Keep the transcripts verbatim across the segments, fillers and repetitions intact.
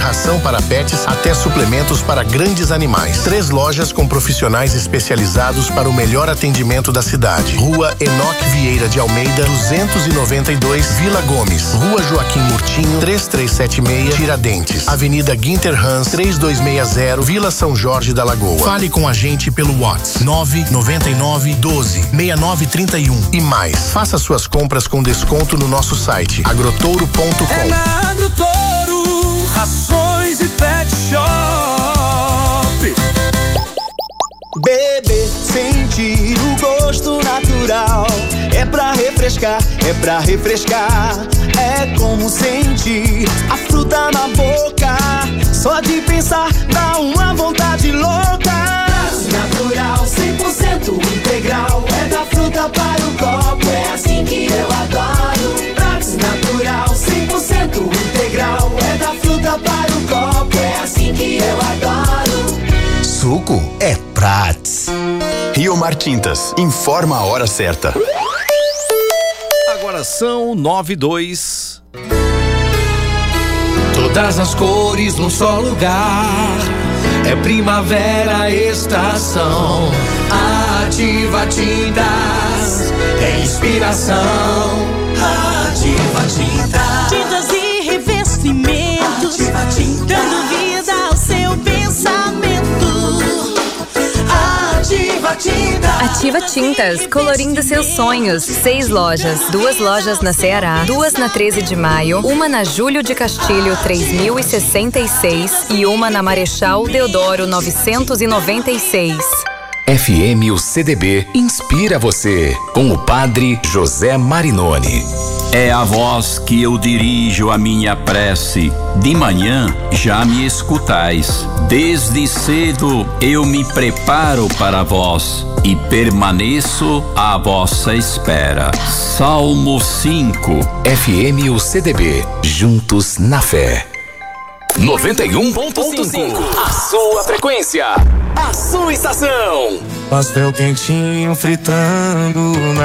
ração para pets até suplementos para grandes animais. Três lojas com profissionais especializados para o melhor atendimento da cidade. Rua Enoque Vieira de Almeida, duzentos e noventa e dois, Vila Gomes. Rua Joaquim Murtinho, três três sete seis, Tiradentes. Avenida Guinter Hans, três dois seis zero, Vila São Jorge da Lagoa. Fale com a gente pelo WhatsApp nove nove nove, doze, seis nove três um e mais. Faça suas compras com desconto no nosso site agrotouro ponto com. É na Agrotouro, rações e pet shop. Beber, sentir o gosto natural. É pra refrescar, é pra refrescar. É como sentir a fruta na boca. Só de pensar dá uma vontade louca. Natural, cem por cento integral. É da fruta para o copo. É assim que eu adoro. Prax Natural, cem por cento integral. É da fruta para o copo. É assim que eu adoro. Suco é Prats. Rio Mar Tintas, informa a hora certa. Agora são nove e dois. Todas as cores num só lugar. É primavera, estação. Ativa Tintas, é inspiração. Ativa Tintas. Tintas e revestimentos. Ativa Tintas. Dando vida ao seu pensamento. Ativa Tintas. Ativa Tintas, colorindo seus sonhos. Seis lojas, duas lojas na Ceará, duas na treze de maio, uma na Júlio de Castilho três mil e sessenta e seis e uma na Marechal Deodoro novecentos e noventa e seis. F M U C D B inspira você, com o Padre José Marinoni. É a voz que eu dirijo a minha prece. De manhã já me escutais. Desde cedo eu me preparo para vós e permaneço à vossa espera. Salmo cinco. F M U C D B, juntos na fé. noventa e um ponto cinco. A sua frequência, a sua estação. Pastel quentinho fritando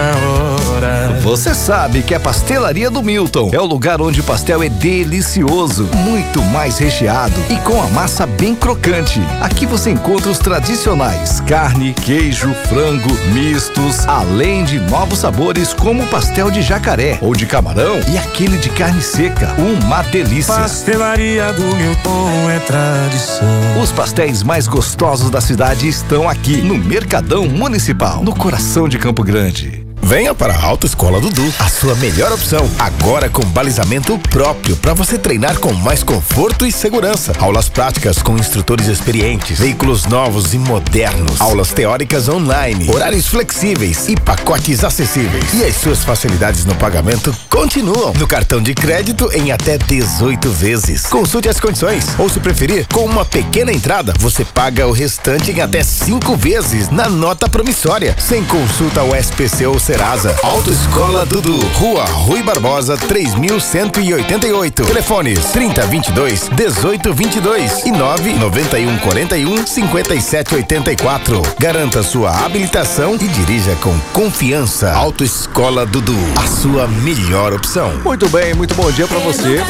na hora. Você sabe que a Pastelaria do Milton é o lugar onde o pastel é delicioso, muito mais recheado e com a massa bem crocante. Aqui você encontra os tradicionais carne, queijo, frango, mistos, além de novos sabores como o pastel de jacaré ou de camarão e aquele de carne seca. Uma delícia. Pastelaria do Milton é tradição. Os pastéis mais gostosos da cidade estão aqui no Mercadão Municipal, no coração de Campo Grande. Venha para a Autoescola Dudu, a sua melhor opção. Agora com balizamento próprio para você treinar com mais conforto e segurança. Aulas práticas com instrutores experientes, veículos novos e modernos, aulas teóricas online, horários flexíveis e pacotes acessíveis. E as suas facilidades no pagamento continuam. No cartão de crédito em até dezoito vezes. Consulte as condições. Ou se preferir, com uma pequena entrada, você paga o restante em até cinco vezes na nota promissória. Sem consulta ao S P C ou Serasa. Autoescola Dudu, Rua Rui Barbosa, três mil cento e oitenta e oito. Telefones trinta, vinte e dois, dezoito, vinte e dois e nove nove um, quarenta e um, cinquenta e sete, oitenta e quatro. Garanta sua habilitação e dirija com confiança. Autoescola Dudu, a sua melhor opção. Muito bem, muito bom dia pra você.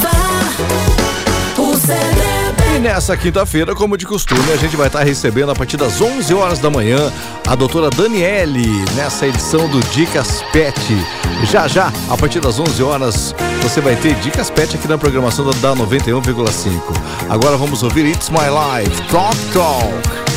E nessa quinta-feira, como de costume, a gente vai estar recebendo a partir das onze horas da manhã a doutora Daniele nessa edição do Dicas Pet. Já já, a partir das onze horas, você vai ter Dicas Pet aqui na programação da noventa e um vírgula cinco. Agora vamos ouvir It's My Life, Talk Talk.